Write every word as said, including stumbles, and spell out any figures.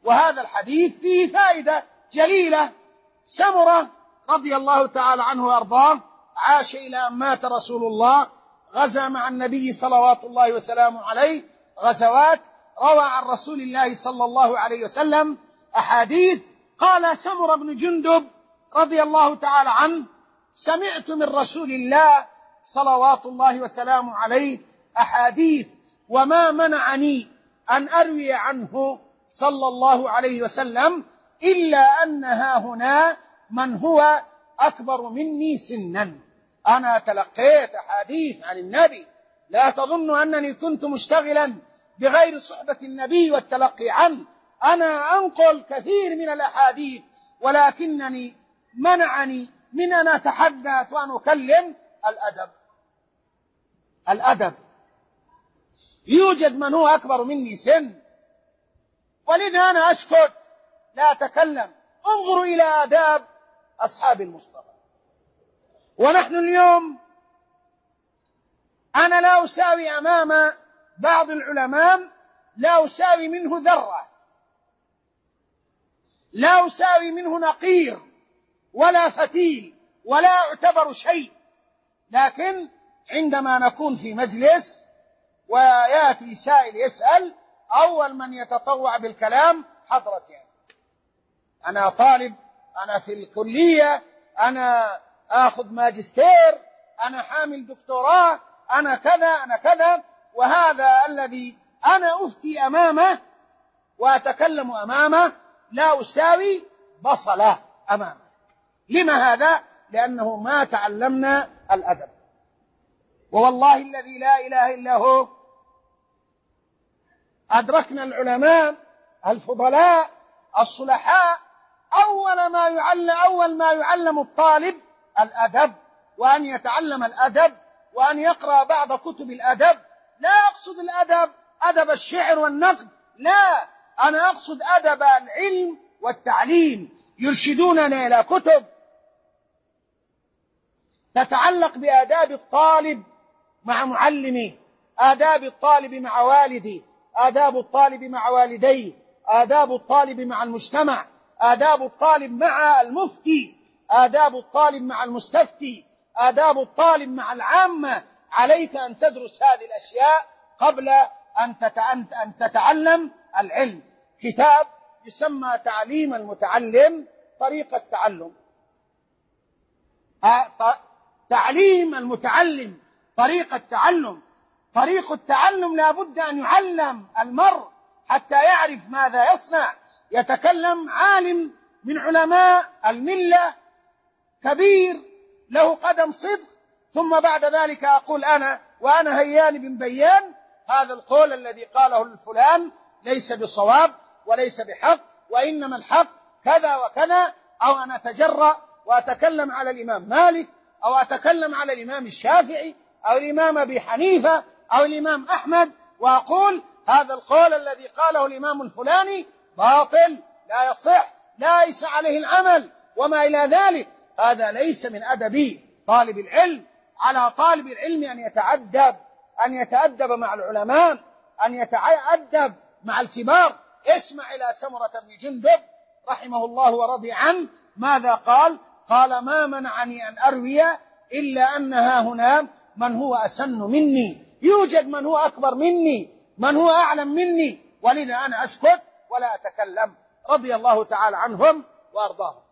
وهذا الحديث فيه فائدة جليلة. سمرة رضي الله تعالى عنه وأرضاه عاش إلى أن مات رسول الله، غزا مع النبي صلوات الله وسلامه عليه غزوات، روى عن رسول الله صلى الله عليه وسلم أحاديث. قال سمرة بن جندب رضي الله تعالى عنه: سمعت من رسول الله صلوات الله وسلامه عليه أحاديث وما منعني أن أروي عنه صلى الله عليه وسلم إلا أنها هنا من هو أكبر مني سنا. أنا تلقيت أحاديث عن النبي، لا تظن أنني كنت مشتغلا بغير صحبة النبي والتلقي عنه، أنا أنقل كثير من الأحاديث، ولكنني منعني من أن أتحدث وأن أكلم الأدب. الأدب يوجد من هو أكبر مني سن، ولذا أنا أسكت لا أتكلم. انظروا إلى آداب أصحاب المصطفى. ونحن اليوم أنا لا أساوي أمام بعض العلماء، لا أساوي منه ذرة، لا أساوي منه نقير ولا فتيل، ولا أعتبر شيء. لكن عندما نكون في مجلس ويأتي سائل يسأل، أول من يتطوع بالكلام حضرتي. أنا طالب، أنا في الكلية، أنا آخذ ماجستير، أنا حامل دكتوراه، أنا كذا أنا كذا، وهذا الذي أنا أفتي أمامه وأتكلم أمامه، لا أساوي بصلة أمامه. لما هذا؟ لأنه ما تعلمنا الأدب. ووالله الذي لا إله إلا هو أدركنا العلماء الفضلاء الصلحاء أول ما يعلم أول ما يعلم الطالب الأدب، وأن يتعلم الأدب وأن يقرأ بعض كتب الأدب. لا أقصد الأدب أدب الشعر والنقد، لا، أنا أقصد أدب العلم والتعليم. يرشدوننا إلى كتب تتعلق بآداب الطالب مع معلمه، آداب الطالب مع والده، آداب الطالب مع والديه، آداب الطالب مع المجتمع، آداب الطالب مع المفتي، آداب الطالب مع المستفتي، آداب الطالب مع العامة. عليك أن تدرس هذه الأشياء قبل أن تتعلم العلم. كتاب يسمى تعليم المتعلم طريقة تعلم. تعليم المتعلم طريقة تعلم. طريق التعلم لا بد أن يعلم المرء حتى يعرف ماذا يصنع. يتكلم عالم من علماء الملة كبير له قدم صدق، ثم بعد ذلك أقول أنا وأنا هيان بن بيان هذا القول الذي قاله الفلان ليس بصواب وليس بحق، وإنما الحق كذا وكذا، أو أنا أتجرأ وأتكلم على الإمام مالك، أو أتكلم على الإمام الشافعي، أو الإمام أبي حنيفة، أو الإمام أحمد، وأقول هذا القول الذي قاله الإمام الفلاني باطل لا يصح، ليس عليه العمل وما إلى ذلك. هذا ليس من أدب طالب العلم. على طالب العلم أن يتأدب، أن يتأدب مع العلماء، أن يتأدب مع الكبار. اسمع إلى سمرة بن جندب رحمه الله ورضي عنه ماذا قال. قال: ما منعني أن أروي إلا أنها هنا من هو أسن مني. يوجد من هو أكبر مني، من هو أعلم مني، ولذا أنا أسكت ولا أتكلم. رضي الله تعالى عنهم وأرضاهم.